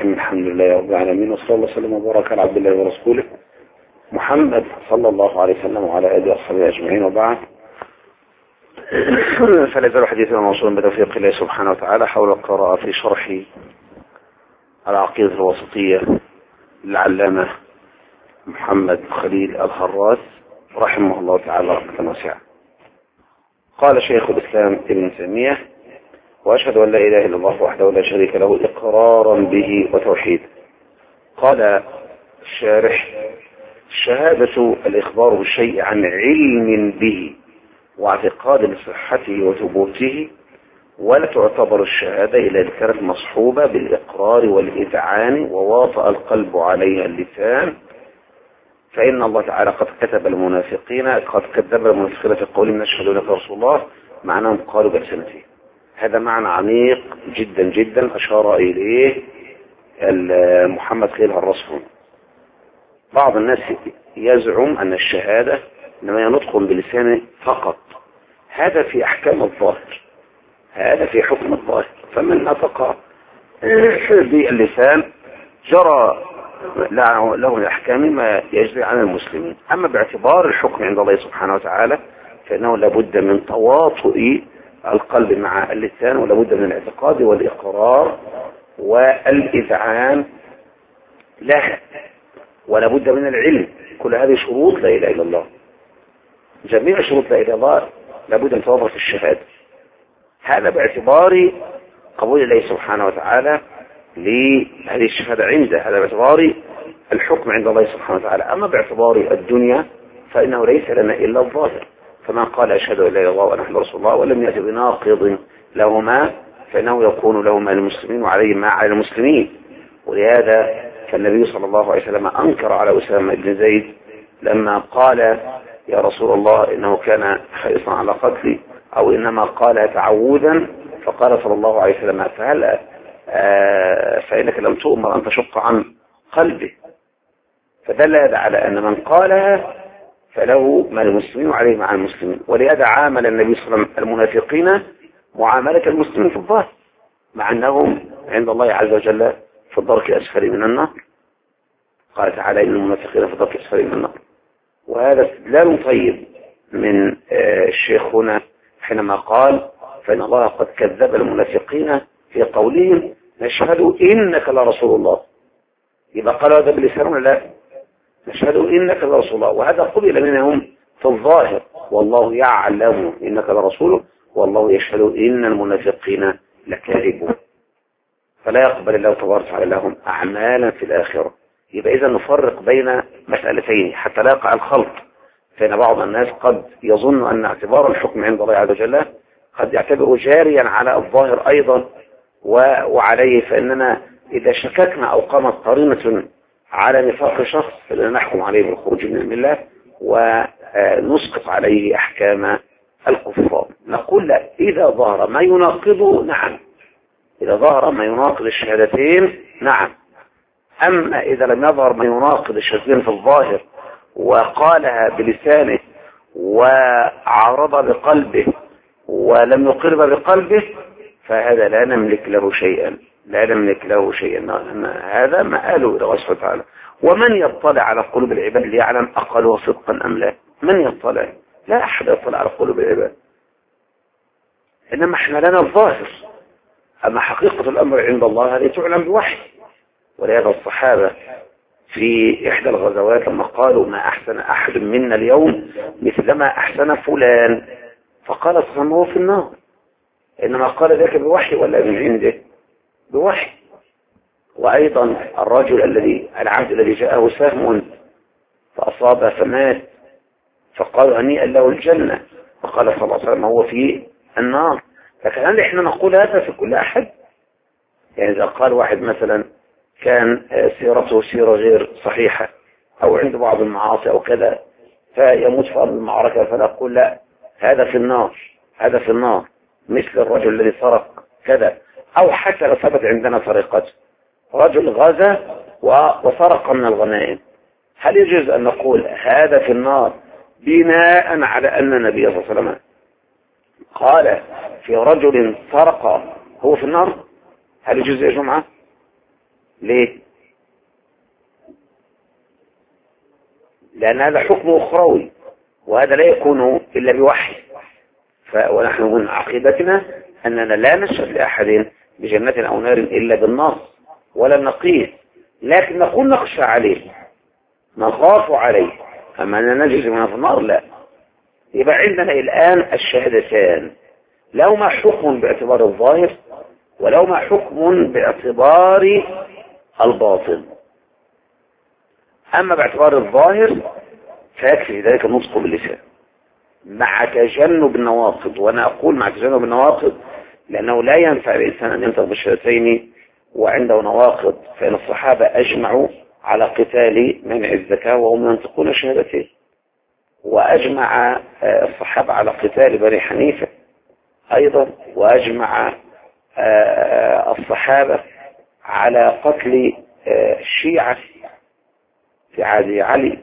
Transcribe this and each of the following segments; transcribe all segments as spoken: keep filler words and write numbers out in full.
الرحيم. الحمد لله رب العالمين، وصلى الله وسلم وبارك على عبد الله ورسوله محمد صلى الله عليه وسلم وعلى آله وصحبه أجمعين، وبعد. فلا يزال حديثنا موصولا بتوفيق الله سبحانه وتعالى حول القراءة في شرح العقيدة الوسطية للعلامة محمد خليل الخراس رحمه الله تعالى رحمة واسعة. قال شيخ الإسلام ابن تيمية: وأشهد أن لا إله إلا الله وحده لا شريك له إقرارا به وتوحيدا. قال الشارح: الشهادة الإخبار بالشيء عن علم به واعتقاد لصحته وثبوته، ولا تعتبر الشهادة إلا إذا كانت مصحوبة بالإقرار والإذعان وواطأ القلب عليها اللسان، فإن الله تعالى قد كتب المنافقين قد كذب المنافقين في قولهم نشهد لك رسول الله، معناهم قالوا بألسنتهم. هذا معنى عميق جدا جدا أشار إليه محمد خليل الرصفون. بعض الناس يزعم أن الشهادة إنما ينطق بلسانه فقط، هذا في أحكام الظاهر، هذا في حكم الظاهر، فمن نطق باللسان جرى له الأحكام ما يجري عن المسلمين. أما باعتبار الحكم عند الله سبحانه وتعالى فإنه لابد من تواطؤ القلب مع اللسان، ولابد من الاعتقاد والإقرار والإذعان لها، ولابد من العلم. كل هذه شروط لا إله إلا الله، جميع شروط لا إله إلا الله لابد أن توفر في الشهادة. هذا باعتبار قبول الله سبحانه وتعالى لهذه الشهادة عنده، هذا باعتبار الحكم عند الله سبحانه وتعالى. أما باعتبار الدنيا فإنه ليس لنا إلا الظاهر، فمن قال أشهد أن لا إله إلا الله وأن محمدا رسول الله ولم يأت بناقض لهما فإنه يكون لهما المسلمين وعليه ما على المسلمين. ولهذا فالنبي صلى الله عليه وسلم أنكر على أسامة بن زيد لما قال يا رسول الله إنه كان حريصا على قتلي، أو إنما قال تعوذا، فقال صلى الله عليه وسلم فهل آه فإنك لم تؤمر أن تشق عن قلبه، فدل هذا على أن من قالها فله ما المسلمين وعليه مع المسلمين. ولهذا عامل النبي صلى الله عليه وسلم المنافقين معاملة المسلمين في الظاهر، مع أنهم عند الله عز وجل في الدرك الأسفل من النار. قال تعالى إن المنافقين في الدرك الأسفل من النار. وهذا استدلال طيب من الشيخ هنا حينما قال فإن الله قد كذب المنافقين في قولهم نشهد إنك لرسول الله. يبقى قالوا هذا بلسان ولا لا؟ نشهد إنك لرسول الله، وهذا قبل منهم في الظاهر، والله يعلم إنك لرسوله والله يشهد إن المنافقين لكاذبون. فلا يقبل الله تبارك وتعالى لهم أعمالا في الآخرة. يبقى إذا نفرق بين مسألتين حتى لا يقع الخلط، فإن بعض الناس قد يظن أن اعتبار الحكم عند الله عز وجل قد يعتبره جاريا على الظاهر أيضا، وعليه فإننا إذا شككنا أو قامت قرينة على نفاق شخص فإننا نحكم عليه بالخروج من الملة ونسقط عليه أحكام الكفار. نقول لا، إذا ظهر ما يناقضه نعم، إذا ظهر ما يناقض الشهادتين نعم. أما إذا لم يظهر ما يناقض الشهادتين في الظاهر وقالها بلسانه وعارض بقلبه ولم يقر بقلبه فهذا لا نملك له شيئا، لا نملك له شيئا. هذا مآله إلى الله سبحانه وتعالى. ومن يطلع على قلوب العباد ليعلم أقلها صدقا أم لا؟ من يطلع؟ لا أحد يطلع على قلوب العباد، إنما احنا لنا الظاهر. أما حقيقة الأمر عند الله هذه تعلم بوحي. ولهذا الصحابة في إحدى الغزوات لما قالوا ما أحسن أحد منا اليوم مثلما أحسن فلان، فقال صلى هو في النار، إنما قال ذلك بوحي ولا من عنده؟ بوحي. وأيضا الرجل الذي العبد الذي جاءه سهم فأصاب فمات، فقالوا هنيئا له الجنة، فقال صلى الله عليه وسلم هو في النار. لكن هل احنا نقول هذا في كل أحد؟ يعني إذا قال واحد مثلا كان سيرته سيرة غير صحيحة أو عنده بعض المعاصي أو كذا فيموت في أرض المعركة فنقول لا هذا في النار، هذا في النار، مثل الرجل الذي سرق كذا. أو حتى لو ثبت عندنا سرقته، رجل غزا وسرق من الغنائم، هل يجوز أن نقول هذا في النار بناء على أن النبي صلى الله عليه وسلم قال في رجل سرق هو في النار؟ هل يجوز يا جماعة؟ ليه؟ لأن هذا حكم أخروي، وهذا لا يكون إلا بوحي. ونحن من عقيدتنا أننا لا نشهد لأحد بجنة أو نار إلا بالنص ولا النقيض، لكن نقول نخشى عليه، نخاف عليه، أما أننا نجزم في النار لا. يبقى عندنا الآن الشهادتان، لهما حكم باعتبار الظاهر ولهما حكم باعتبار الباطن. أما باعتبار الظاهر فيكفي ذلك النطق باللسان مع تجنب النواقض. وأنا أقول مع تجنب النواقض لأنه لا ينفع الإنسان أن ينطق بالشهادتين وعنده نواقض، فإن الصحابة أجمعوا على قتال منع الزكاة وهم ينطقون الشهادتين، وأجمع الصحابة على قتال بني حنيفة أيضا، وأجمع الصحابة على قتل الشيعة في عهد علي.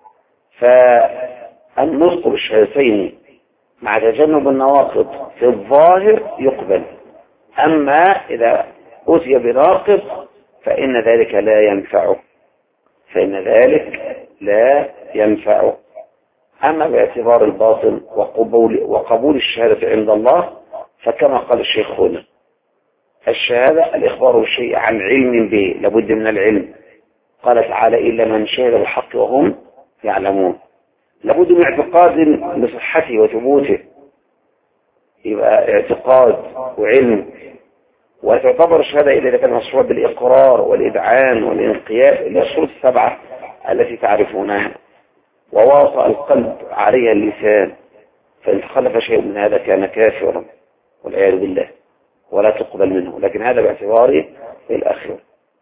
فالنطق بالشهادتين مع تجنب النواقض في الظاهر يقبل، أما إذا أتي بناقض فإن ذلك لا ينفعه، فإن ذلك لا ينفعه. أما باعتبار الباطن وقبول, وقبول الشهادة عند الله فكما قال الشيخ هنا، الشهادة الإخبار بالشيء عن علم به، لابد من العلم. قال تعالى إلا من شهد بالحق وهم يعلمون، لابد من اعتقاد بصحته وثبوته، يبقى اعتقاد وعلم. وتعتبر الشهادة إذا كان مشروع بالإقرار والإذعان والإنقياد إلى الشروط السبعة التي تعرفونها، وواطأ القلب عليها اللسان، فإن تخلف شيء من هذا كان كافرا والعياذ بالله ولا تقبل منه. لكن هذا باعتبار الآخرة،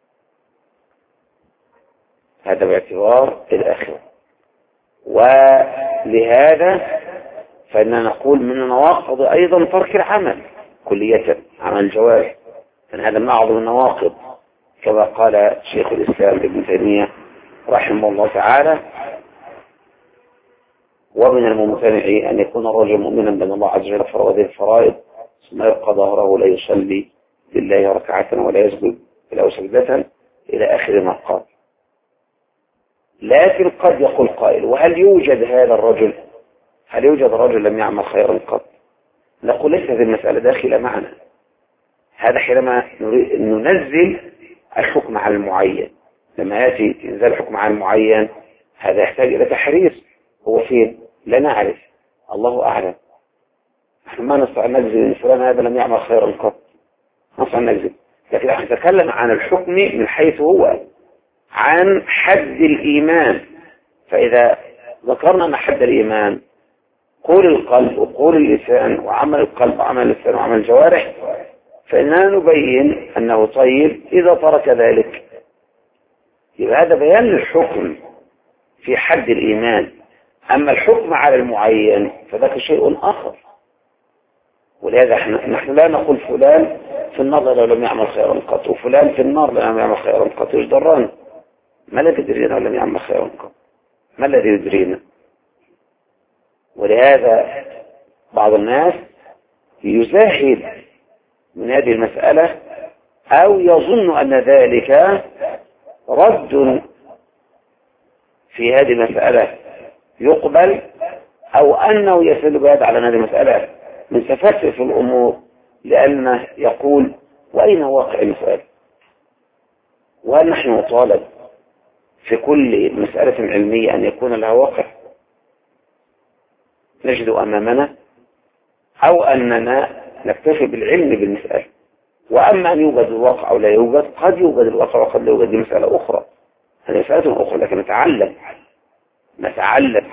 هذا باعتبار الآخرة. ولهذا فإننا نقول من النواقض أيضا ترك العمل كلية، عمل الجوارح، فإن هذا من أعظم النواقض كما قال شيخ الإسلام ابن تيمية رحمه الله تعالى: ومن الممتنع أن يكون الرجل مؤمنا بأن الله عز وجل فرض هذه الفرائض ثم يبقى ظهره لا يصلي لله ركعة ولا يسجد له سجدة إلى آخر ما قال. لكن قد يقول قائل: وهل يوجد هذا الرجل؟ هل يوجد رجل لم يعمل خيرا قط؟ نقول ليس هذه المسألة داخلة معنا، هذا حينما ننزل الحكم على المعين. لما يأتي إنزال الحكم على المعين هذا يحتاج إلى تحرير، هو فين؟ لا نعرف، الله أعلم. نحن ما نستطيع أن نجزم إن فلان هذا لم يعمل خيرا قط، ما نستطيع أن نجزم، لكن نحن نتكلم عن الحكم من حيث هو عن حد الإيمان. فإذا ذكرنا أن حد الإيمان قول القلب وقول اللسان وعمل القلب وعمل اللسان وعمل الجوارح، فإننا نبين أنه طيب إذا ترك ذلك. يبقى هذا بيان للحكم في حد الإيمان. أما الحكم على المعين فذاك شيء آخر. ولهذا نحن لا نقول فلان في النار لو لم يعمل خيرا قط، وفلان في النار لو لم يعمل خيرا قط. ايش ضرنا؟ ما الذي يدرينا لو لم يعمل خيرا قط؟ ما الذي يدرينا؟ ولهذا بعض الناس يزاحد من هذه المسألة أو يظن أن ذلك رد في هذه المسألة يقبل، أو أنه يسل بهذا على هذه المسألة من تفسر في الأمور، لأنه يقول: وأين واقع المسألة؟ وهل نحن نطالب في كل مسألة علمية أن يكون لها واقع نجد أمامنا، أو أننا نكتفي بالعلم بالمسألة؟ وأما أن يوجد الواقع أو لا يوجد، قد يوجد الواقع وقد لا يوجد. مسألة أخرى، هذه مسألة أخرى، لكن نتعلم نتعلم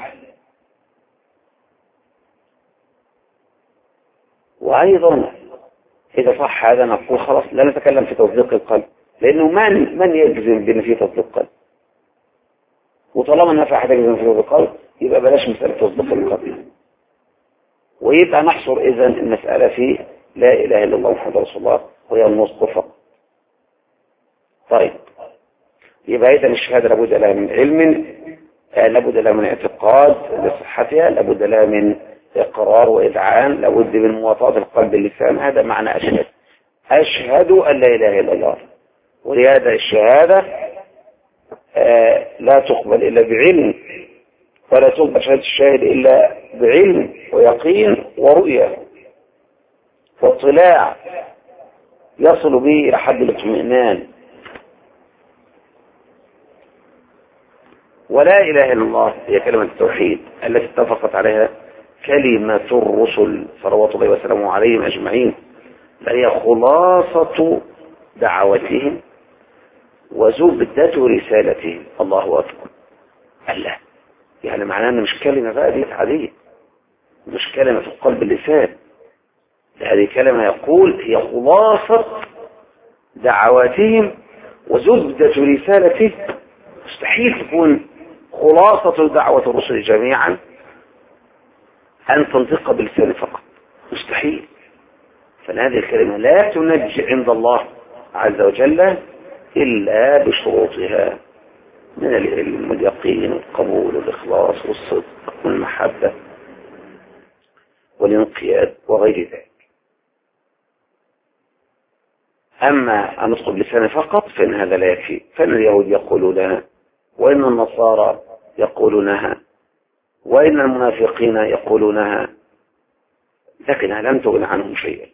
وأيضا إذا صح هذا نقول خلاص لا نتكلم في تصديق القلب، لأنه من من يجزم بأن في تصديق القلب؟ وطالما ما في أحد يجزم في تصديق القلب يبقى بلاش مسألة تصديق القلب، ويبقى نحصر إذن المسألة في لا إله إلا الله محمد رسول الله وهي النطق فقط. طيب، يبقى إذن الشهادة لابد لها من علم، لابد لها من اعتقاد لصحتها، لابد لها من إقرار وإذعان، لابد من مواطأة القلب باللسان. هذا معنى أشهد. أشهد أن لا إله إلا الله، ولهذا الشهادة آه لا تقبل إلا بعلم، ولا تقبل شهادة الشاهد إلا بعلم ويقين ورؤية واطلاع يصل به إلى حد الاطمئنان. ولا إله إلا الله هي كلمة التوحيد التي اتفقت عليها كلمة الرسل صلوات الله وسلامه عليهم أجمعين، بل هي خلاصة دعوتهم وزبدة رسالتهم. الله أكبر. الله يعني معناه أن مش كلمة بقى دي عادية، مش كلمة في قلب اللسان، هذه كلمة يقول هي خلاصة دعواتهم وزبدة رسالتهم. مستحيل تكون خلاصة دعوة الرسل جميعا أن تنطق باللسان فقط، مستحيل. فهذه الكلمة لا تنجي عند الله عز وجل إلا بشروطها من العلم واليقين والقبول والإخلاص والصدق والمحبة والانقياد وغير ذلك. أما أن نطق باللسان فقط فإن هذا لا يكفي، فإن اليهود يقولونها، وإن النصارى يقولونها، وإن المنافقين يقولونها، لكنها لم تغن عنهم شيئا.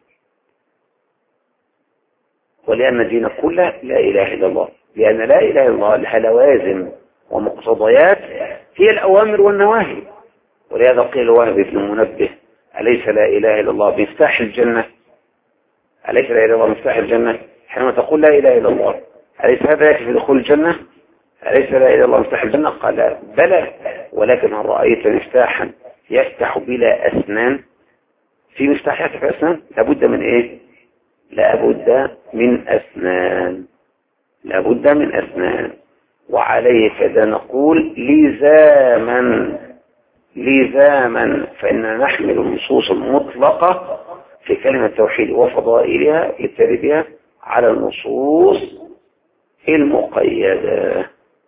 ولأن الدين كله لا إله إلا الله، لأن لا إله إلا الله لها لوازم ومقتضيات هي الأوامر والنواهي. ولهذا قيل وهب بن منبه: أليس لا إله إلا الله مفتاح الجنة؟ أليس لا إله إلا الله مفتاح الجنة؟ حينما تقول لا إله إلا الله أليس هذا يكفي دخول الجنة؟ أليس لا إله إلا الله مفتاح الجنة؟ قال بلى، ولكن هل رأيت مفتاحا يفتح بلا أسنان؟ في مفتاح يفتح أسنان؟ لابد من إيه؟ لابد من أسنان، لابد من أسنان. وعليه فإذا نقول لزاما لزاما فإننا نحمل النصوص المطلقة في كلمة التوحيد وفضائلها يبتدي بها على النصوص المقيدة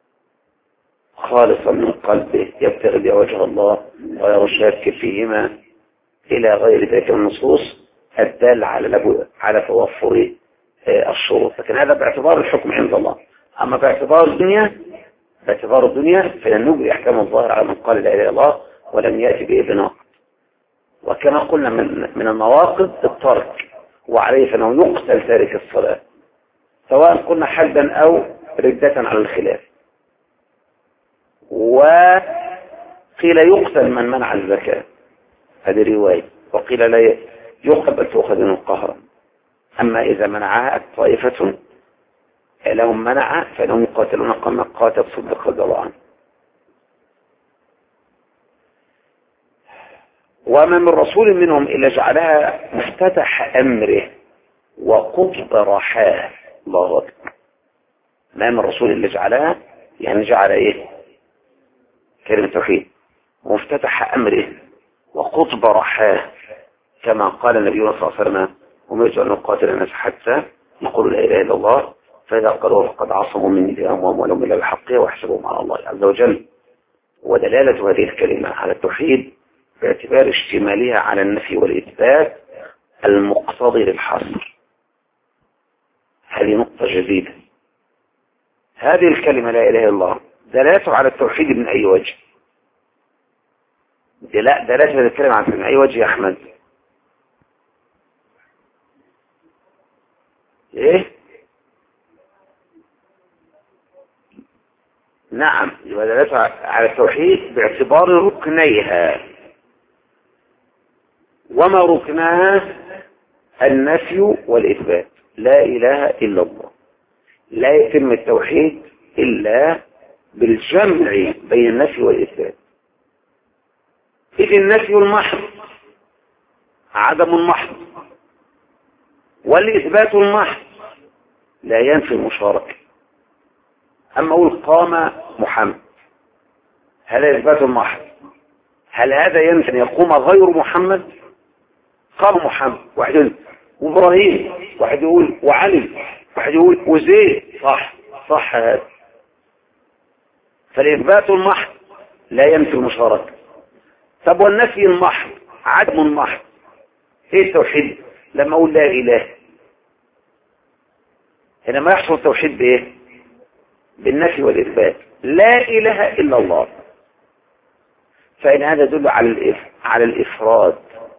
خالصا من قلبه يبتغي بها وجه الله غير شاك فيهما إلى غير ذلك النصوص الدال على على توفر الشروط. لكن هذا باعتبار الحكم عند الله. أما باعتبار الدنيا باعتبار الدنيا فإن نجري أحكام الظاهر على من قال لا إله إلا الله ولم يأتي به بناقض. وكما قلنا من من النواقض الترك، وعليه فإنه يقتل تارك الصلاة سواء قلنا حدا أو ردة على الخلاف. وقيل يقتل من منع الزكاة، هذه رواية، وقيل لا يقتل بل تؤخذ منه قهرا. أما إذا منعها طائفة لهم منع فإنهم يقاتلون كما قاتل صدق رضي الله عنه. وما من رسول منهم إلا جعلها مفتتح أمره وقطب رحاه. الله أكبر. ما من رسول إلا جعلها يعني جعل إيه؟ كلمة توحيد مفتتح أمره وقطب رحاه، كما قال النبي صلى الله عليه وسلم: أمرت أن أقاتل الناس حتى يقولوا لا إله إلا الله، فإذا قالوا فقد عصموا مني دماءهم ولهم إلا بحقها وحسبهم على الله عز وجل. ودلالة هذه الكلمة على التوحيد باعتبار اشتمالها على النفي والإثبات المقتضي للحصر. هذه نقطة جديدة. هذه الكلمة لا إله إلا الله دلالته على التوحيد من أي وجه؟ دلالة هذه الكلمة على من أي وجه يا أحمد؟ إيه؟ نعم، دلالته على التوحيد باعتبار ركنيها. وما ركنها؟ النفي والإثبات. لا إله إلا الله. لا يتم التوحيد إلا بالجمع بين النفي والإثبات. إذ النفي المحض عدم المحض، والإثبات المحض لا ينفي المشاركة. أما أقول قام محمد، هل إثبات المحض؟ هل هذا ينفي أن يقوم غير محمد؟ قام محمد، واحد يقول وإبراهيم، واحد يقول وعلي، واحد يقول وزيد، صح صح هذا. فالإثبات المحض لا ينفي المشاركة. طب والنفي المحض عدم المحض، ايه التوحيد؟ لما اقول لا اله حينما يحصل التوحيد بايه؟ بالنفي والاثبات، لا اله الا الله. فان هذا يدل على الإف... على الافراد.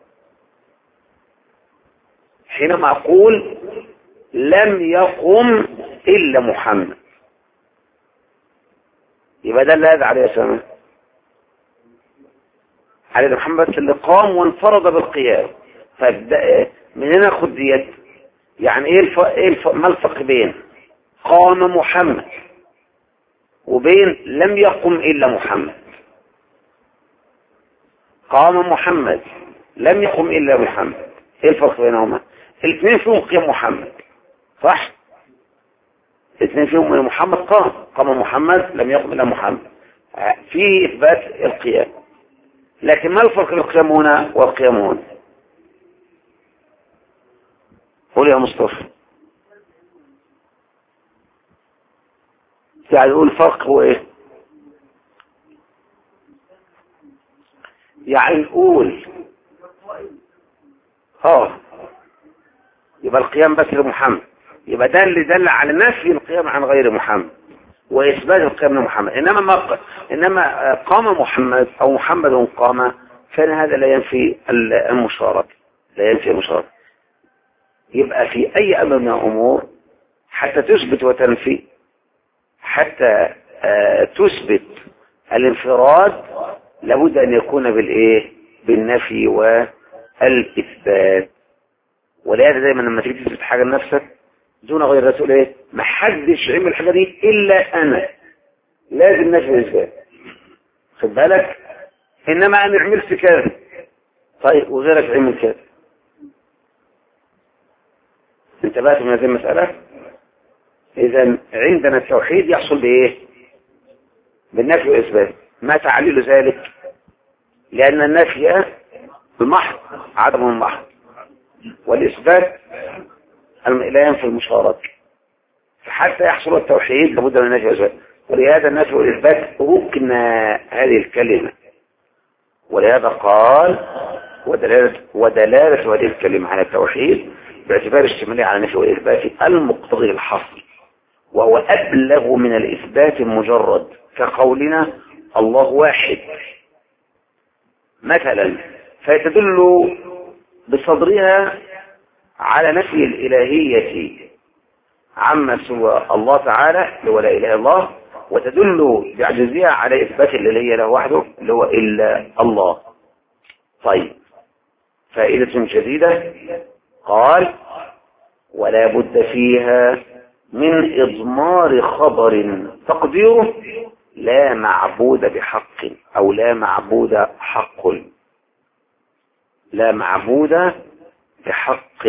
حينما اقول لم يقم الا محمد، يبقى ده اللي هذا عليه السلام على محمد اللي قام وانفرد بالقيام. فمن هنا خد ديت. يعني ايه الف... ايه الف... ما الفرق بين قام محمد وبين لم يقم الا محمد؟ قام محمد لم يقم الا محمد، ايه الفرق بينهما؟ الاثنين فيهم قيام محمد، صح؟ الاثنين فيهم محمد قام قام محمد لم يقم الا محمد، في اثبات القيام. لكن ما الفرق بين القيام هنا والقيام هنا؟ قول يا مصطفى. يعني يقول الفرق هو ايه؟ يعني نقول اه يبقى القيام بس لمحمد، يبقى ده اللي دل على نفي القيام عن غير محمد واثبات القيام لمحمد. انما ما انما قام محمد او محمد قام، فان هذا لا ينفي المشاركه، لا ينفي المشاركه. يبقى في اي امر من الامور حتى تثبت وتنفي، حتى آه تثبت الانفراد، لابد ان يكون بالايه؟ بالنفي والاثبات. ولهذا دايما لما تيجي تثبت حاجه لنفسك دون غير تقول ايه؟ ما حدش عمل الحاجه دي الا انا، لازم نفي واثبات. خد بالك؟ انما انا عملت كذا، طيب وغيرك عمل كذا. انتبهت من هذه المساله؟ اذا عندنا التوحيد يحصل بايه؟ بالنفي والاثبات. ما تعليل ذلك؟ لان النفي المحض عدم المحض، والاثبات لا ينفي المشاركه. فحتى يحصل التوحيد لابد من النفي والاثبات. ولهذا النفي والاثبات ركن هذه الكلمه. ولهذا قال ودلاله ودلاله هذه الكلمه على التوحيد باعتبار اشتمالها على النفي والاثبات المقتضي الحصر، وهو ابلغ من الاثبات المجرد، كقولنا الله واحد مثلا، فيتدل بصدرها على نفي الإلهية عما سوى الله تعالى اللي هو لا إله إلا الله، وتدل بعجزها على إثبات الإلهية له وحده اللي هو إلا الله. طيب، فائدة جديدة. قال ولا بد فيها من إضمار خبر تقديره لا معبود بحق، أو لا معبود حق، لا معبود بحق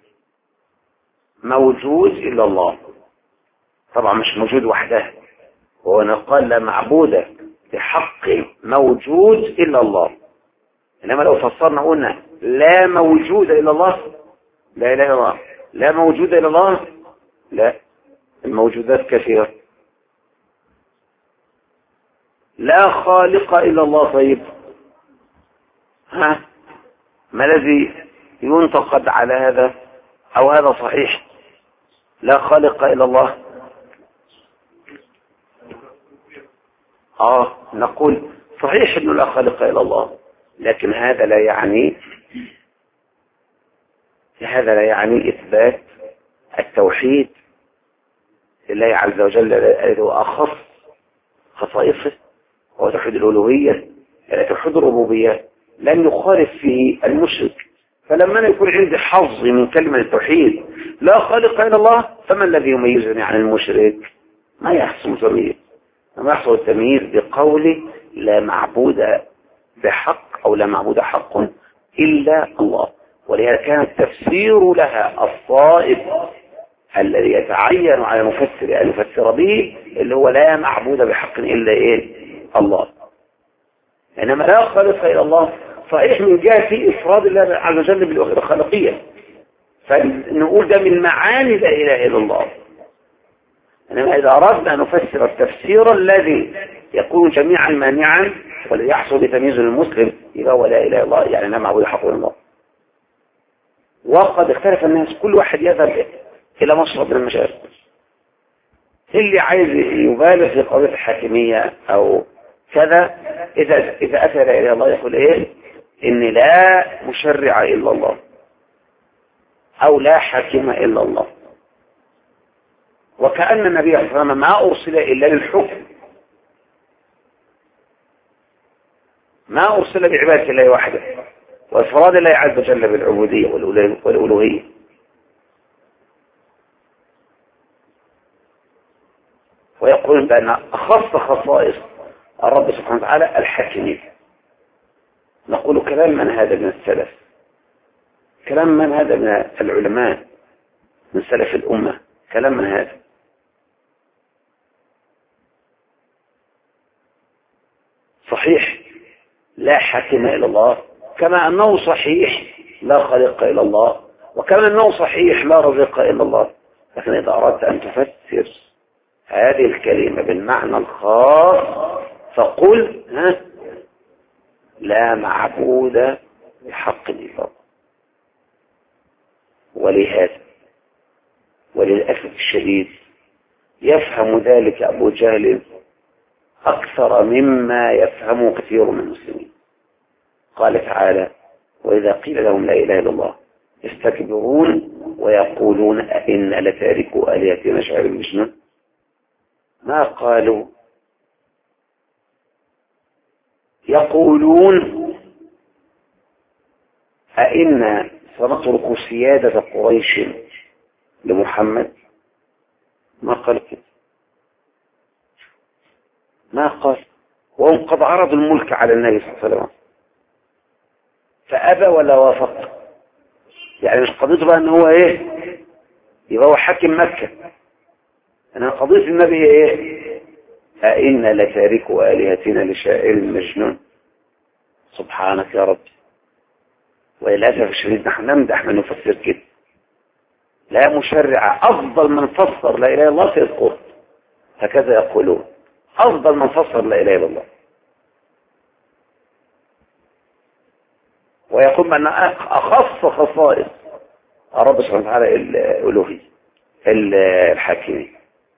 موجود إلا الله. طبعا مش موجود وحده، هو قال لا معبود بحق موجود إلا الله. إنما لو فسرنا قلنا لا موجود إلا الله، لا إله إلا الله، لا موجود إلا الله، لا، الموجودات كثيرة. لا خالق إلا الله، طيب ها، ما الذي ينتقد على هذا؟ أو هذا صحيح؟ لا خالق إلا الله، آه نقول صحيح أنه لا خالق إلا الله، لكن هذا لا يعني هذا لا يعني إثبات التوحيد لله عز وجل الذي هو أخص خصائصه، هو توحيد الألوهية، يعني توحيد الربوبية لن يخالف فيه المشرك. فلما يكون عندي حظ من كلمة التوحيد لا خالق إلا الله، فما الذي يميزني عن المشرك؟ ما يحصل تمييز، ما يحصل التمييز بقول لا معبود بحق أو لا معبود حق إلا الله. ولهذا كان التفسير لها الصائب الذي يتعين على المفسر أن يفسر به اللي هو لا معبود بحق إلا إيه؟ الله. إنما لا خالق إلا الله صحيح من جهة إفراد الله عز وجل بالخالقية، فنقول ده من معاني لا إله إلا الله. إنما إذا أردنا أن نفسر التفسير الذي يكون جميعا مانعا وليحصل بتمييز المسلم، يبقى ولا إله إلا الله يعني لا معبود حق إلا الله. وقد اختلف الناس، كل واحد يذهب إلى مشرب من المشارب. اللي عايز يبالغ في قضية الحاكمية أو كذا، إذا إذا أتى إلى الله يقول إيه؟ إن لا مشرع إلا الله أو لا حاكم إلا الله. وكأن النبي صلى الله عليه وسلم ما أرسل إلا للحكم، ما أرسل بعبادة الله وحده وإفراد الله عز وجل بالعبودية والألوهية. ويقول بأن أخص خصائص الرب سبحانه وتعالى الحاكمية. نقول كلام من هذا من السلف، كلام من هذا من العلماء من سلف الأمة، كلام من هذا. صحيح لا حاكم إلا الله، كما أنه صحيح لا خالق إلا الله، وكما أنه صحيح لا رزق إلا الله. لكن إذا أردت أن تفسر هذه الكلمة بالمعنى الخاص فقل ها لا معبود بحق إلا الله. ولهذا وللأسف الشديد يفهم ذلك أبو جهل أكثر مما يفهمه كثير من المسلمين. قال تعالى: وإذا قيل لهم لا إله إلا الله يستكبرون ويقولون أئن لتاركوا آلهتنا شاعر مجنون. ما قالوا، يقولون أئن سنترك سيادة قريش لمحمد. ما قال كده، ما قال. وهم قد عرضوا الملك على النبي صلى الله عليه وسلم فأبى ولا وافق. يعني مش قضيته بقى ان هو ايه يبقى هو حاكم مكة، انا قضية النبي ايه أئن لتاركوا آلهتنا لشاعر مجنون. سبحانك يا رب. وللأسف الشديد نحن نمدح من نفسر كده، لا مشرع. أفضل من فسر لا إله إلا الله سيد قطب، هكذا يقولون، أفضل من فسر لا إله إلا الله. ويقول بأن أخص خصائص الرب سبحانه وتعالى الألوهية الحاكمية.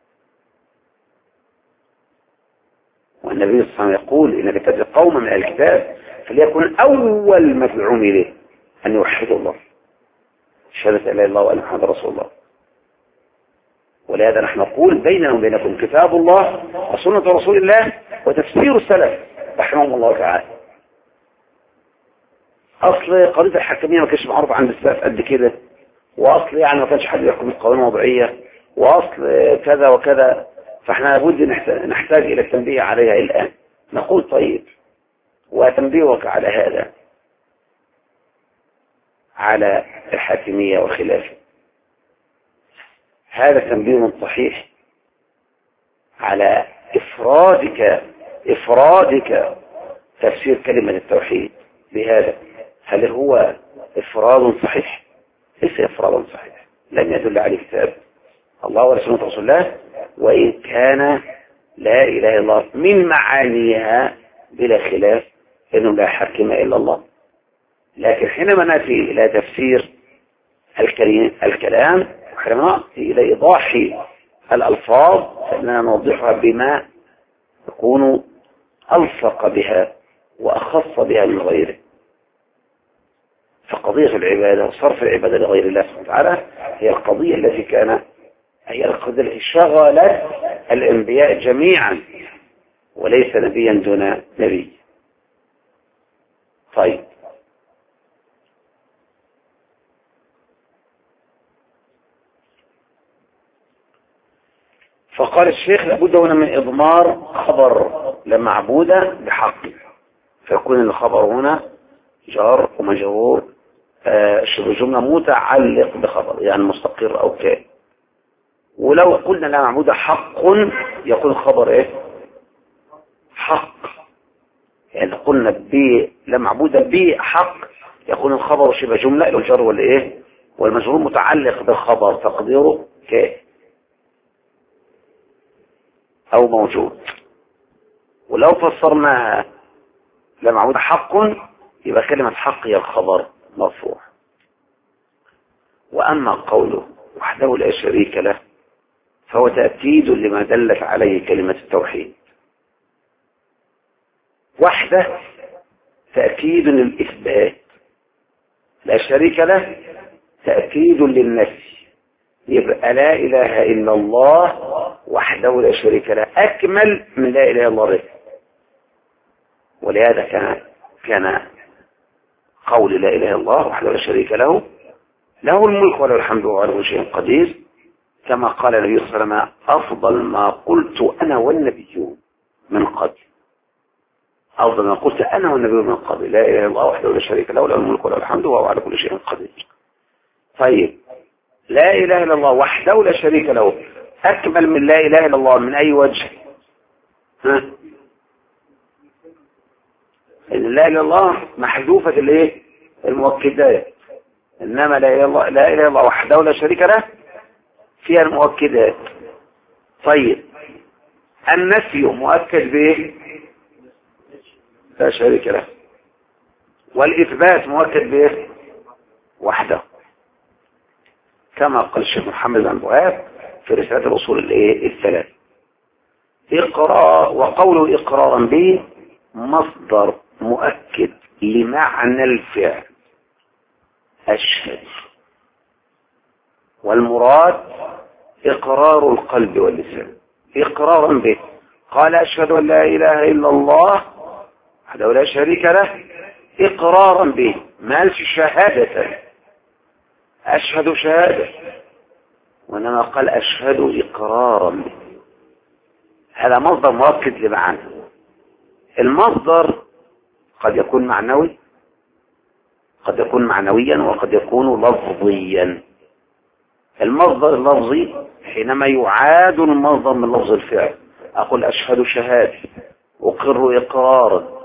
والنبي صلى الله عليه وسلم يقول: إن لتجد قوما من الكتاب فليكن أول ما تدعوهم إليه أن يوحدوا الله، شهادة لا إله إلا الله وأن محمد رسول الله. ولهذا نحن نقول: بيننا وبينكم كتاب الله وسنة رسول الله وتفسير السلف رحمهم الله تعالى. أصل قضية الحاكمية ما كانش معروف عند السلف قد كده، وأصل يعني ما كانش حد يحكم القوانين الوضعية، وأصل كذا وكذا. فاحنا لابد نحتاج إلى التنبيه عليها الآن. نقول: طيب، وتنبيهك على هذا، على الحاكمية والخلافة، هذا تنبيه صحيح على إفرادك إفرادك تفسير كلمة التوحيد بهذا. هل هو إفراد صحيح؟ ليس إفراد صحيح، لم يدل عليه كتاب الله ولا سنة رسول الله، وإن كان لا إله إلا الله من معانيها بلا خلاف إنه لا حاكم إلا الله. لكن حينما نأتي إلى تفسير الكلام، حينما نأتي إلى إيضاح الألفاظ، فإننا نوضحها بما يكون ألصق بها وأخص بها من غيره. فقضية العبادة وصرف العبادة لغير الله سبحانه وتعالى هي القضية التي كان هي القضية التي شغلت الأنبياء جميعا، وليس نبيا دون نبي. طيب، فقال الشيخ: لابد هنا من إضمار خبر لمعبود بحق، فيكون الخبر هنا جار ومجرور، شبه جملة متعلق بخبر، يعني مستقر أو كائن. ولو قلنا لا معبود حق يكون الخبر ايه حق، يعني قلنا ب لا معبود بحق يكون الخبر شبه جملة، الجار والايه والمجرور متعلق بالخبر تقديره كائن أو موجود. ولو فسرناها لا معبود حق يبقى كلمة حق هي الخبر مرفوع. وأما قوله وحده لا شريك له فهو تأكيد لما دلت عليه كلمة التوحيد. وحده تأكيد للإثبات، لا شريك له تأكيد للنفي. يبقى لا إله إلا الله وحده لا شريك له أكمل من لا إله إلا الله رزق. ولهذا كان كان قول لا إله إلا الله وحده لا شريك له له الملك وله الحمد وهو على كل شيء قدير، كما قال النبي صلى الله عليه وسلم أفضل ما قلت أنا والنبيون من قبل. أفضل ما قلت أنا والنبيون من قبل لا إله إلا الله وحده لا شريك له له الملك وله الحمد وهو على كل شيء قدير. طيب لا إله إلا الله وحده لا شريك له أكمل من لا إله إلا الله من أي وجه؟ ها؟ إن لا إله إلا الله محذوفة الإيه؟ المؤكدات، إنما لا إله إلا الله لا إله إلا الله وحده لا شريك له فيها المؤكدات. طيب النفي مؤكد بإيه؟ لا شريك له. والإثبات مؤكد بإيه؟ وحده، كما قال الشيخ محمد بن وهاب في رسالة الأصول الإيه؟ الثلاث. إقرار، وقوله إقرارا به مصدر مؤكد لمعنى الفعل أشهد، والمراد إقرار القلب واللسان. إقرارا به قال أشهد أن لا إله إلا الله وحده لا شريك له إقرارا به، ما قالش شهادة أشهد شهادة، وإنما قال أشهد إقرارا به. هذا مصدر مؤكد لمعنى. المصدر قد يكون معنوي، قد يكون معنويا وقد يكون لفظيا. المصدر اللفظي حينما يعاد المصدر من لفظ الفعل، أقول أشهد شهادة أقر إقرارا.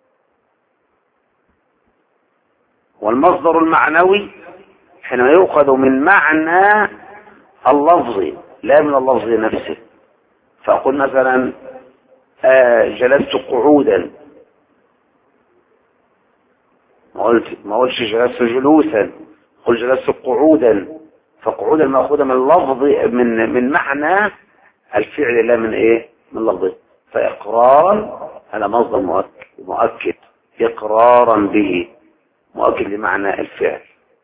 والمصدر المعنوي حينما يؤخذ من معنى اللفظ لا من اللفظ نفسه، فأقول مثلا آه جلست قعودا، ما قلت ما قلتش جلست جلوسا، قل جلست قعودا، فقعودا مأخوذة من اللفظ من من معنى الفعل لا من ايه؟ من لفظه. فإقرارا هذا مصدر مؤكد مؤكد إقرارا به مؤكد لمعنى الفعل.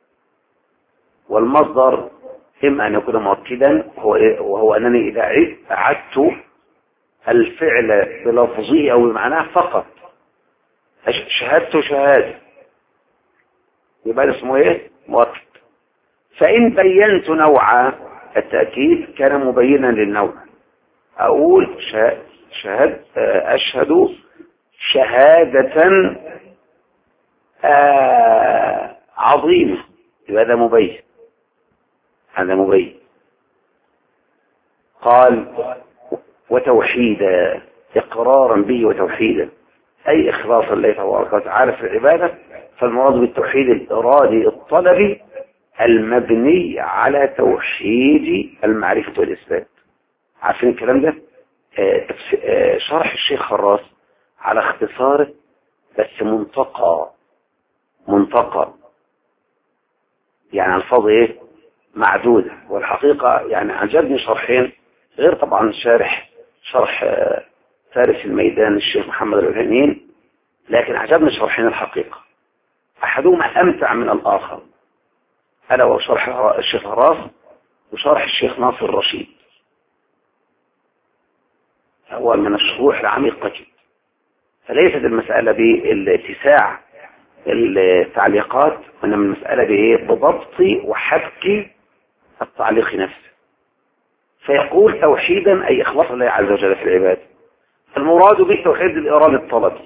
والمصدر إما أن يكون مؤكدا وهو أنني إذا أعدت الفعل بلفظه أو بمعناه فقط، شهدت شهادة، يبقى اسمه إيه؟ مؤكد. فإن بينت نوع التأكيد كان مبينا للنوع، أقول شهد أشهد شهادة آه عظيمة، يبقى هذا مبين، هذا مبين. قال وتوحيدا إقرارا به وتوحيدا أي إخلاصا لله تبارك وتعالى في العبادة. فالمراد بالتوحيد الإرادي الطلبي المبني على توحيد المعرفة والإثبات. عارفين الكلام ده؟ آه آه شرح الشيخ خراس على اختصاره بس منطقة منطقة يعني الفاظ ايه معدودة. والحقيقة يعني عجبني شرحين، غير طبعا شارح شرح آه فارس الميدان الشيخ محمد العثيمين، لكن عجبني شرحين الحقيقة، أحدهما أمتع من الآخر، ألا وهو شرح الشيخ خراس وشرح الشيخ ناصر الرشيد. هو من الشروح العميقة جدا، فليست المسألة بالاتساع التعليقات، وإنما المسألة بإيه؟ بضبط وحبك التعليق نفسه. فيقول توحيدا أي إخلاص الله عز وجل في العباد. المراد به توحيد الإرادة الطلبي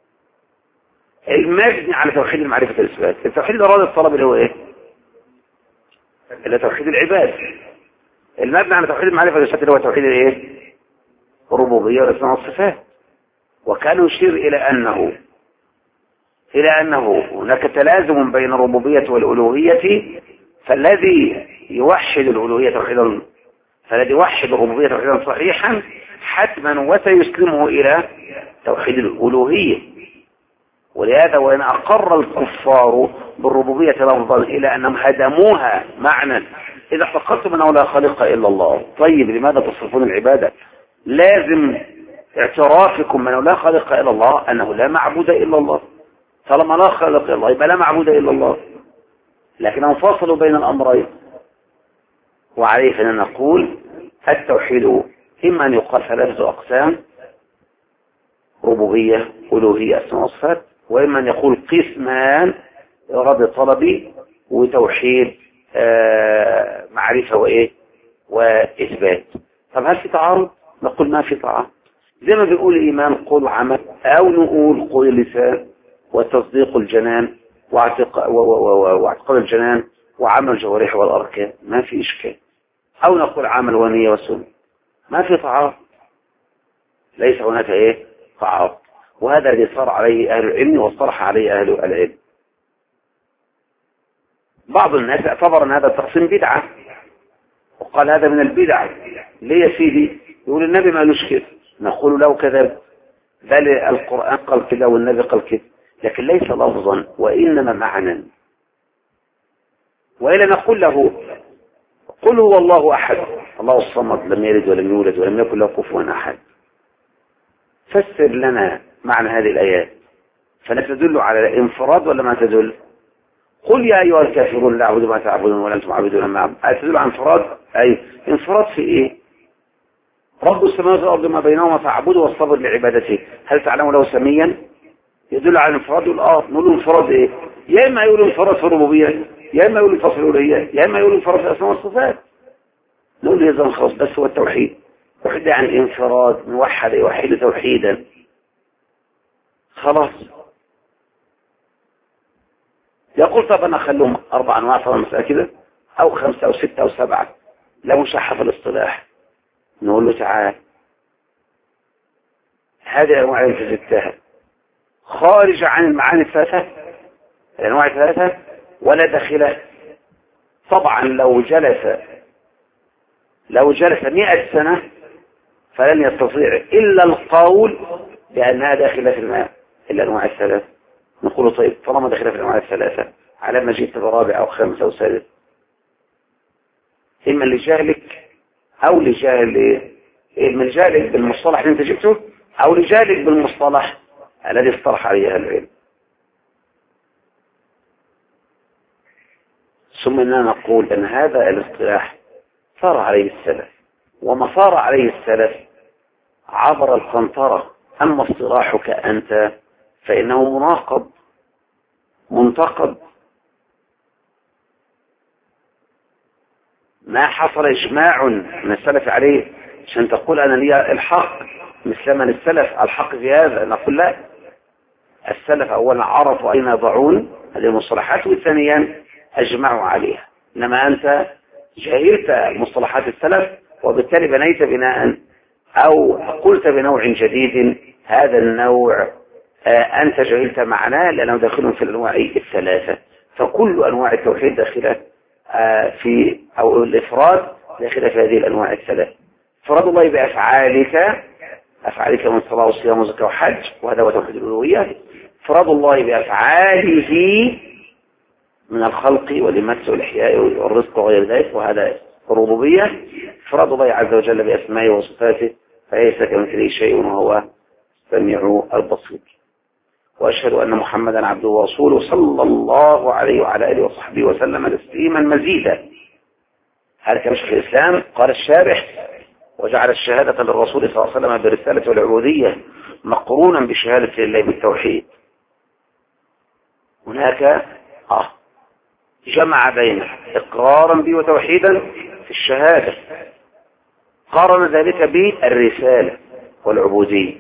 المبني على توحيد المعرفة والإثبات. التوحيد الإرادة الطلبي اللي هو إيه؟ اللي توحيد العباد. المبني على توحيد المعرفة والإثبات اللي هو توحيد الإيه؟ الربوبية والأسماء والصفات. وكان يشير إلى أنه إلى أنه هناك تلازم بين الربوبية والألوهية، فالذي يوحد الألوهية توحيدا فالذي يوحد الربوبية توحيدا صحيحا حتما وسيسلمه إلى توحيد الألوهية. ولهذا وإن أقر الكفار بالربوبية لفظا إلى أنهم هدموها معنى إذا اعتقدتم أنه لا خالق إلا الله، طيب لماذا تصرفون العبادة؟ لازم اعترافكم من أنه لا خالق إلا الله أنه لا معبود إلا الله. طالما لا خالق إلا الله يبقى لا معبود إلا الله، لكنهم فصلوا بين الأمرين. وعليه فإننا نقول التوحيد إما أن يقال ثلاثة أقسام: ربوبية، ألوهية، أسماء وصفات، وإما أن يقول قسمان: إرادة طلبي وتوحيد آه معرفة وإيه وإثبات. طب هل في تعارض؟ نقول ما في تعارض. زي ما بيقول الإيمان قول وعمل، أو نقول قول اللسان وتصديق الجنان واعتقاد الجنان وعمل الجوارح والأركان، ما في إشكال. أو نقول عمل ونية وسنة، ما في تعارض، ليس هناك إيه تعارض. وهذا الذي صار عليه أهل العلم واصطلح عليه أهل العلم. بعض الناس اعتبر أن هذا التقسيم بدعة وقال هذا من البدع. ليه يا سيدي؟ يقول النبي ما قالوش كده. نقول له كذب، بل القرآن قال كده والنبي قال كده، لكن ليس لفظا وإنما معنى. وإلا نقول له قل هو الله أحد الله الصمد لم يلد ولم يولد ولم يكن له كفوا أحد. فسر لنا معنى هذه الآيات، فلا تدل على الانفراد ولا ما تدل؟ قل يا أيها الكافرون لا أعبد ما تعبدون ولا أنتم عابدون ما أعبد. تدل على انفراد؟ أي انفراد في إيه؟ رب السماوات والأرض ما بينهما فاعبده واصطبر لعبادته، هل تعلم له سميا؟ يدل على الانفراد والآخر. نقول انفراد إيه؟ يا إما يقول انفراد في الربوبية، يا إما يقول انفراد في الألوهية، يا إما يقول انفراد في الأسماء والصفات. نقول له إذا خلاص بس هو التوحيد. توحيد عن الانفراد، موحد يوحد توحيدا، خلاص. يقول طب أنا أخلهم أربع أنواع في المسألة كده، أو خمسة أو ستة أو سبعة، لا مشحف الاصطلاح. نقول له تعال، هذه الأنواع اللي زدتها خارجة عن المعاني الثلاثة، الأنواع الثلاثة ولا داخلة. طبعا لو جلس لو جلس مئة سنة فلن يستطيع إلا القول بأنها داخلة في الماء الأنواع الثلاثة. نقول طيب طالما داخلة في الأنواع الثلاثة على ما جئت برابع أو خامس أو سادس، إما لجهلك أو لجهل إما لجهلك بالمصطلح اللي أنت جبته أو لجهلك بالمصطلح الذي اصطلح عليه أهل العلم. ثم أننا نقول أن هذا الاصطلاح صار عليه السلف، وما صار عليه السلف عبر القنطرة. أما اصطلاحك أنت فإنه مناقض منتقد. ما حصل إجماع من السلف عليه عشان تقول أنا لي الحق مثل من السلف الحق في هذا. نقول لا، السلف أولا عرفوا أين يضعون هذه المصطلحات، وثانيا أجمعوا عليها. إنما أنت جهلت مصطلحات السلف وبالتالي بنيت بناء أو قلت بنوع جديد. هذا النوع أنت جهلت معناه لأنه داخل في الأنواع الثلاثة. فكل أنواع التوحيد داخلة في أو الإفراد داخلة في هذه الأنواع الثلاثة. إفراد الله بأفعالك، أفعالك من صلاة وصيام وزكاة وحج، وهذا هو توحيد الألوهية. إفراد الله بأفعاله من الخلق والإماتة والإحياء والرزق وغير ذلك، وهذا الربوبية. إفراد الله عز وجل بأسمائه وصفاته فليس كمثله شيء وهو السميع البصير. وأشهد أن محمدا عبده ورسوله صلى الله عليه وعلى آله وصحبه وسلم تسليما مزيدا. هذا كما شيخ الإسلام قال الشارح: وجعل الشهادة للرسول صلى الله عليه وسلم بالرسالة والعبودية مقرونا بشهادة الله بالتوحيد. هناك آه جمع بين إقرارا به وتوحيدا في الشهادة، قارن ذلك بالرسالة والعبودية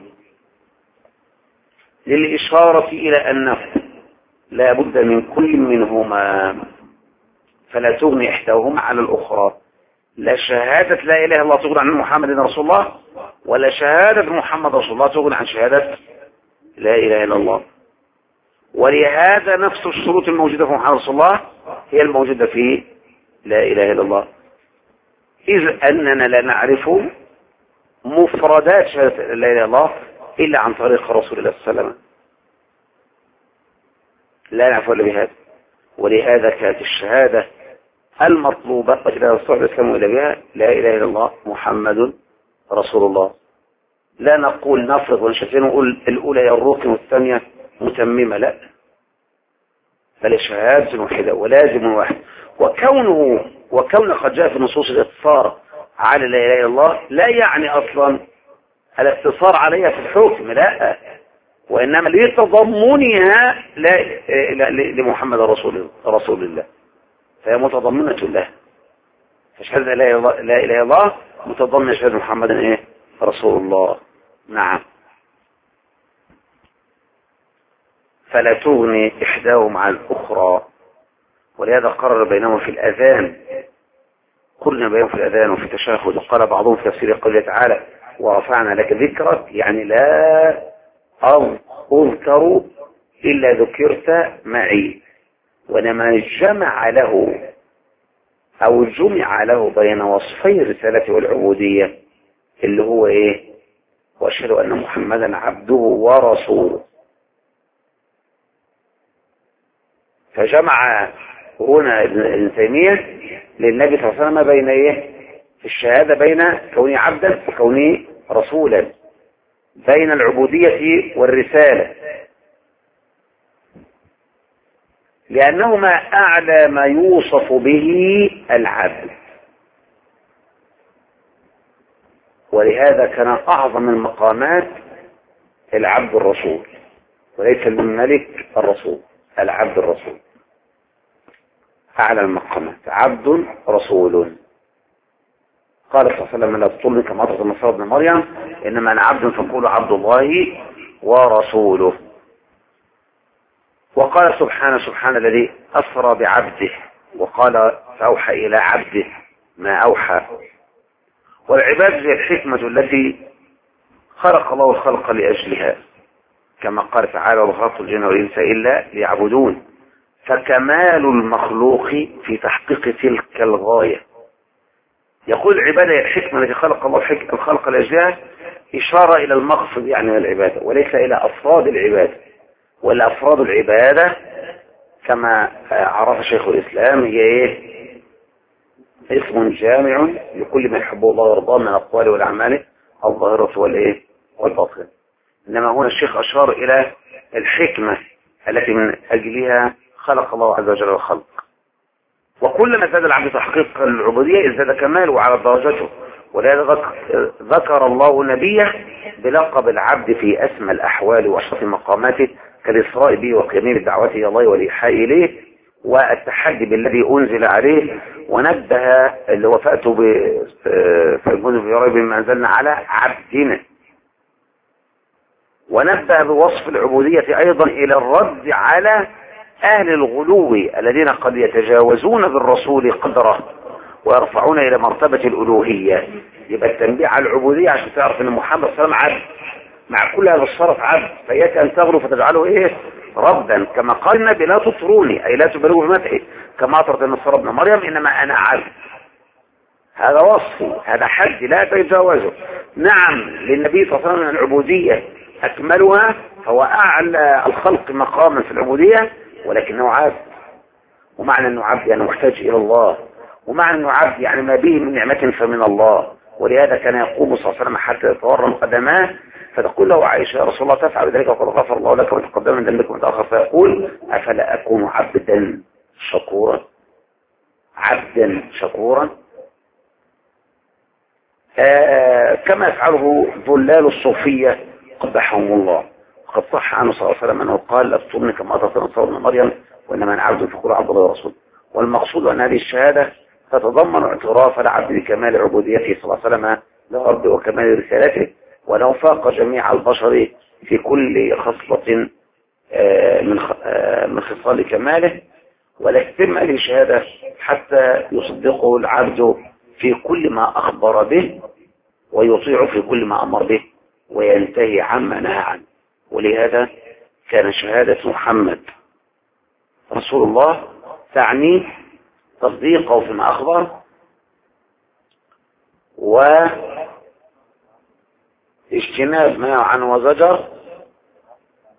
للإشارة إلى أنه لا بد من كل منهما، فلا تغني إحداهما على الأخرى. لا شهادة لا إله إلا الله تغني عن محمد رسول الله، ولا شهادة محمد رسول الله تغني عن شهادة لا إله إلا الله. ولهذا نفس الشروط الموجودة في محمد رسول الله هي الموجودة في لا إله إلا الله، إذ أننا لا نعرف مفردات شهادة لا إله إلا الله إلا عن طريق رسول الله صلى الله عليه وسلم، لا نعرف إلا بهذا. ولهذا كانت الشهادة المطلوبة وإذا يصلح الإسلام إلى بها لا إله إلا الله محمد رسول الله. لا نقول نفرض ونشتين ونقول الأولى هي الركن والثانية متممة، لا، بل شهادة واحدة ولازم واحد. وكونه وكون قد جاء في نصوص الاقتصار على لا إله إلا الله لا يعني أصلا الاقتصار عليها في الحكم، لا، وإنما لتضمنها لا لمحمد رسول رسول الله، فهي متضمنة له. فشهادة لا إله إلا الله متضمنة شهادة محمد إيه رسول الله. نعم. فلا تغني إحداهما عن الأخرى، ولهذا قرر بينهم في الأذان، قلنا بينهم في الأذان وفي التشهد. وقال بعضهم في تفسير قوله تعالى ورفعنا لك ذكرك، يعني لا أذكر إلا ذكرت معي. ولما جمع له أو جمع له بين وصفي الرسالة والعبودية اللي هو إيه؟ وأشهد أن محمدا عبده ورسوله. فجمع هنا ابن تيمية للنبي صلى الله عليه وسلم بين إيه؟ في الشهادة بين كونه عبدا وكونه رسولا، بين العبودية والرسالة، لأنهما أعلى ما يوصف به العبد. ولهذا كان أعظم المقامات العبد الرسول، وليس الملك الرسول، العبد الرسول أعلى المقامات، عبد رسول. قال صلى الله عليه وسلم لا تطلني كما أطلق النصارى ابن مريم، إنما أنا عبد فقولوا عبد الله ورسوله. وقال سبحانه سبحان الذي أسرى بعبده، وقال فأوحى إلى عبده ما أوحى. والعباد هي الحكمة التي خلق الله الخلق لأجلها، كما قال تعالى وخلقت الجن والإنس إلا ليعبدون. فكمال المخلوق في تحقيق تلك الغاية. يقول العبادة هي الحكمة التي خلق الله الخلق لأجلها، إشارة إلى المقصد يعني العبادة، وليس إلى أفراد العبادة. ولا أفراد العبادة كما عرف شيخ الإسلام هي إيه؟ اسم جامع لكل ما يحبه الله ويرضاه من الأقوال والأعمال الظاهرة والإيه والباطنة. إنما هنا الشيخ أشار إلى الحكمة التي من أجلها خلق الله عز وجل الخلق. وكلما زاد العبد تحقيق العبودية ازداد كماله على درجته. ولهذا ذكر الله نبيه بلقب العبد في أسمى الأحوال وأشرف مقاماته، كالإسراء به وقيامه بالدعوة إلى الله والإيحاء إليه والتحدي بالذي أنزل عليه. ونبه اللي هو فأتوا فالجنود في ريب ما أنزلنا على عبدنا. ونبه بوصف العبودية أيضا إلى الرد على أهل الغلو الذين قد يتجاوزون بالرسول قدره ويرفعون إلى مرتبة الألوهية. يبقى التنبيه على العبودية عشان تعرف أن محمد صلى الله عليه وسلم عبد، مع كل هذا الصرف عبد، فإياك أن تغلو فتجعله إيه ربا، كما قال النبي لا تطروني أي لا تبلغوا بمدحي كما أطرت النصارى ابن مريم، إنما أنا عبد. هذا وصفي، هذا حد لا تتجاوزه. نعم للنبي صلى الله عليه وسلم العبودية أكملها، فهو أعلى الخلق مقاما في العبودية، ولكنه عبد. ومعنى أنه عبد يعني محتاج إلى الله، ومعنى أنه عبد يعني ما به من نعمة فمن الله. ولهذا كان يقوم صلى الله عليه وسلم حتى يتورم قدماه، فتقول له عائشة يا رسول الله تفعل ذلك وقد غفر الله لك وتقدم من ذنبك وتأخر، فيقول أفلا أكون عبدا شكورا، عبدا شكورا. آه كما يفعله ظلال الصوفية قبحهم الله. وقد صح عنه صلى الله عليه وسلم أنه قال أبطلني كما أطلت النصارى ابن مريم، وإنما أنا عبد فقول عبد الله ورسول. والمقصود أن هذه الشهادة تتضمن اعتراف العبد بكمال عبوديته صلى الله عليه وسلم لربه وكمال رسالته، ولو فاق جميع البشر في كل خصلة من من خصال كماله، ولا يتم هذه الشهادة حتى يصدقه العبد في كل ما أخبر به ويطيع في كل ما أمر به وينتهي عما نهى عنه. ولهذا كان شهادة محمد رسول الله تعني تصديقه فيما أخبر واجتناب ما عنه وزجر،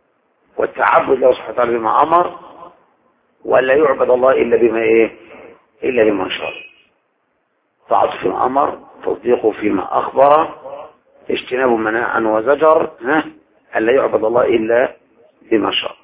والتعبد له سبحانه وتعالى بما أمر، ولا يعبد الله إلا بما إيه إلا لمن شاء. طاعته فيما أمر، تصديقه فيما أخبر، اجتناب مناعا وزجر، ها ألا يعبد الله إلا بما شاء.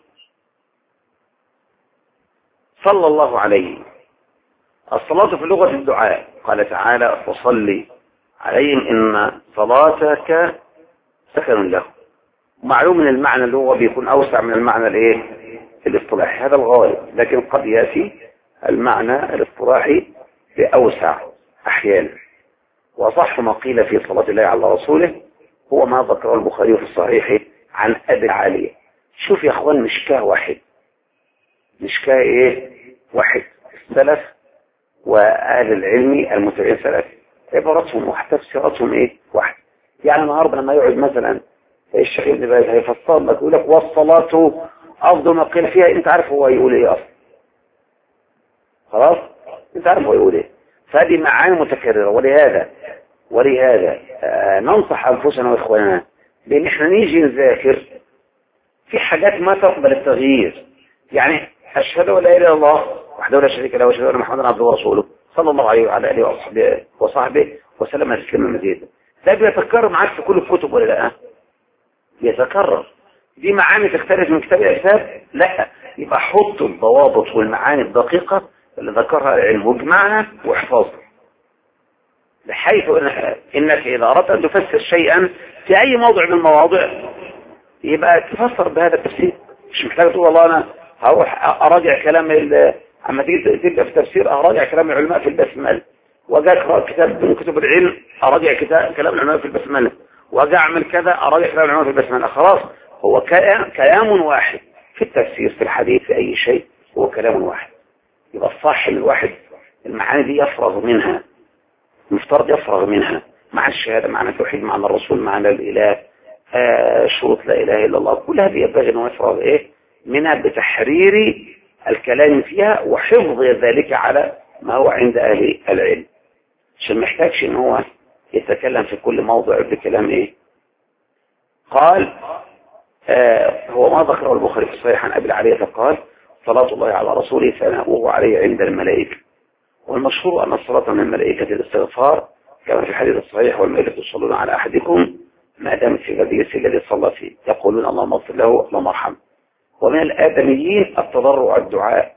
صلى الله عليه. الصلاة في اللغة الدعاء، قال تعالى وصلي عليهم إن صلاتك سكن له. معلوم من المعنى اللغة بيكون أوسع من المعنى الايه الاصطلاحي، هذا الغالب، لكن قد يأتي المعنى الاصطلاحي بأوسع أحيانا. وصح ما قيل في صلاة الله على رسوله هو ما ذكره البخاري في الصحيح عن أبي العالية. شوف يا أخوان، مشكاه واحد، مشكاه إيه واحد، السلف وأهل العلم المتبعين سلف عبارتهم واحدة، تفسيراتهم إيه واحد. يعني النهارده لما يقعد مثلا الشيخ ابن باز هيفسر لك يقول لك والصلاة أفضل ما قيل فيها، أنت عارف هو يقول إيه أصلا، خلاص أنت عارف هو يقول إيه. فهذه معاني متكررة. ولهذا ولهذا آه ننصح أنفسنا وإخواننا بأن إحنا نيجي نذاكر في حاجات ما تقبل التغيير. يعني أشهد أن لا إله إلا الله وحده لا شريك له وأشهد أن محمدا عبده ورسوله صلى الله عليه وعلى آله وصحبه وصحبه وسلم تسليما مزيدا. ده بيتكرر معاك في كل الكتب ولا لا؟ بيتكرر. دي معاني تختلف من كتاب إلى كتاب؟ لا. يبقى حط الضوابط والمعاني الدقيقة اللي ذكرها العلم واجمعها واحفظها، بحيث إنك إذا أردت أن تفسر شيئا في أي موضع من المواضع يبقى تفسر بهذا التفسير. مش محتاج تقول والله أنا هروح أراجع كلام أما تيجي تبدأ في تفسير أراجع كلام العلماء في البسملة، وأجي أقرأ كتاب من كتب العلم أراجع كتاب كلام العلماء في البسملة، وأجي أعمل كذا أراجع كلام العلماء في البسملة. خلاص، هو كلام واحد في التفسير في الحديث في أي شيء، هو كلام واحد. يبقى الصح من الواحد المعاني دي يفرغ منها، مفترض يفرغ منها مع الشهادة، معنى التوحيد، معنى الرسول، معنى الإله، آه شروط لا إله إلا الله، كل هذه ينبغي أنه يفرغ إيه منها بتحرير الكلام فيها وحفظ ذلك على ما هو عند أهل العلم، عشان ما يحتاجش ان هو يتكلم في كل موضع بكلام ايه. قال آه هو ما ذكره البخاري في الصحيح عن ابي العالية قال صلاة الله على رسوله ثناؤه عليه عند الملائكة، والمشهور ان الصلاة من الملائكة الاستغفار كما في الحديث الصحيح والملائكة يصلون على احدكم ما دام في مجلس الذي صلى فيه يقولون اللهم اغفر له اللهم ارحمه. ومن الآدميين التضرع الدعاء.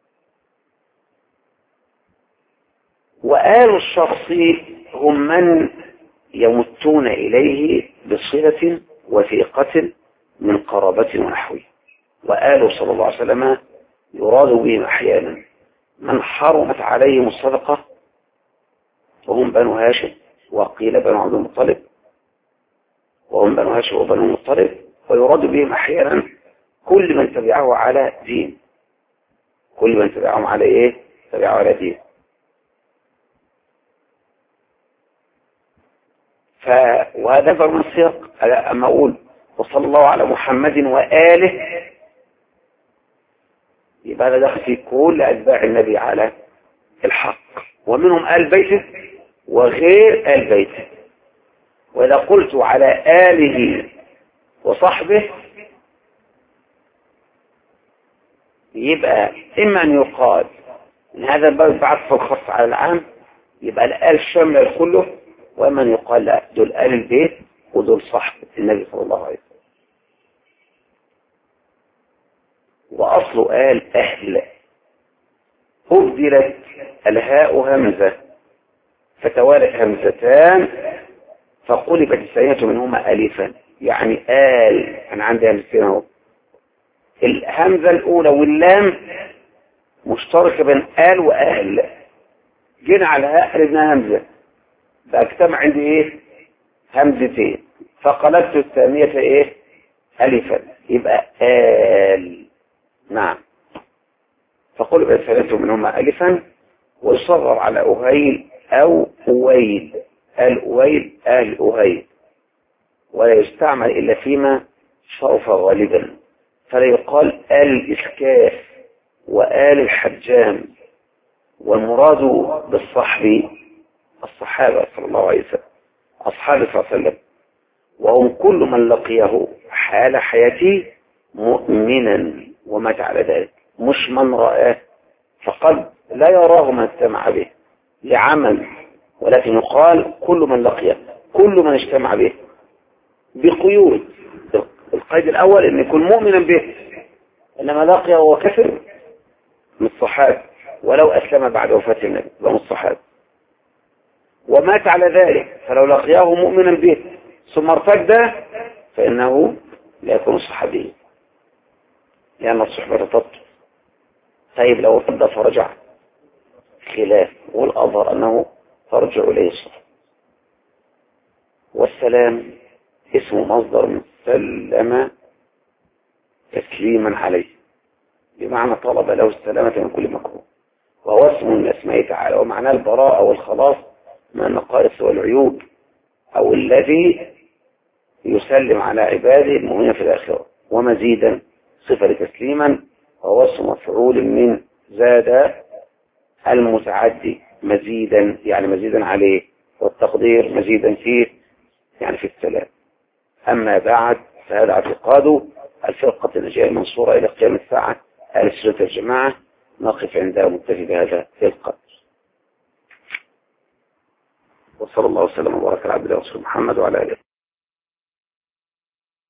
وآل الشخص هم من يمتون إليه بصلة وثيقة من قرابة ونحوه. وآل صلى الله عليه وسلم يراد بهم أحيانا من حرمت عليهم الصدقة وهم بنو هاشم، وقيل بنو عبد المطلب، وهم بنو هاشم وبنو المطلب. ويراد بهم أحيانا كل من تبعه على دين، كل من تبعهم على إيه؟ تبعه على دين. ف... وهذا من السياق. أما أقول وصلى الله على محمد وآله يبقى هذا دخل في كل أتباع النبي على الحق، ومنهم آل بيته وغير آل بيته. وإذا قلت على آله وصحبه يبقى إما أن يقال إن هذا الباب بعطف الخاص على العام يبقى الآل شامل كله، وإما أن يقال لا دول آل البيت ودول صحب النبي صلى الله عليه وسلم. وأصل آل أهل أبدلت الهاء همزة فتوالت همزتان فقلبت الثانية منهما ألفا، يعني آل. أنا عندي همزتين اهو، الهمزة الأولى واللام مشتركة بين آل وآل، جينا على هاء قلبنا همزة بقى اجتمع عندي ايه همزتين فقلبت الثانية ايه ألفا يبقى آل. نعم، فقلبت الثانية منهما ألفا ويصغر على أهيل أو أويل، آل أويل آل أهيل، ولا يستعمل إلا فيما شرف غالبا، فلا يقال آل الإسكاف وآل الحجام. والمراد بالصحب الصحابة صلى الله عليه وسلم، أصحاب صلى الله عليه وسلم، وهم كل من لقيه حال حياته مؤمنا ومات على ذلك، مش من رآه فقد لا يراه من اجتمع به لعمل، ولكن يقال كل من لقيه، كل من اجتمع به، بقيود. القيد الأول أن يكون مؤمنا به، إنما لقيه وهو كفر من الصحابة، ولو أسلم بعد وفاة النبي من الصحابة ومات على ذلك، فلو لقياه مؤمنا به ثم ارتد فإنه لا يكون صحابيا، لأن الصحبة تطلق. طيب لو ارتد فرجع، خلاف، والأظهر أنه ترجع إليه الصحبة. والسلام اسم مصدر من سلم تسليما عليه، بمعنى طلب له السلامة من كل مكروه، وهو اسم من اسمه تعالى، ومعناه البراءة والخلاص من النقائص والعيوب، أو الذي يسلم على عباده المؤمنين في الآخرة. ومزيدا صفة لتسليما، وهو اسم مفعول من زاد المتعدي، مزيدا يعني مزيدا عليه، والتقدير مزيدا فيه يعني في السلام. أما بعد، فهذا اعتقاد الفرقة الناجية المنصورة إلى قيام الساعة أهل السنة الجماعة. نقف عندها ونكتفي بهذا في القدر. وصلى الله وسلم وبارك على عبده ورسوله محمد وعلى آله.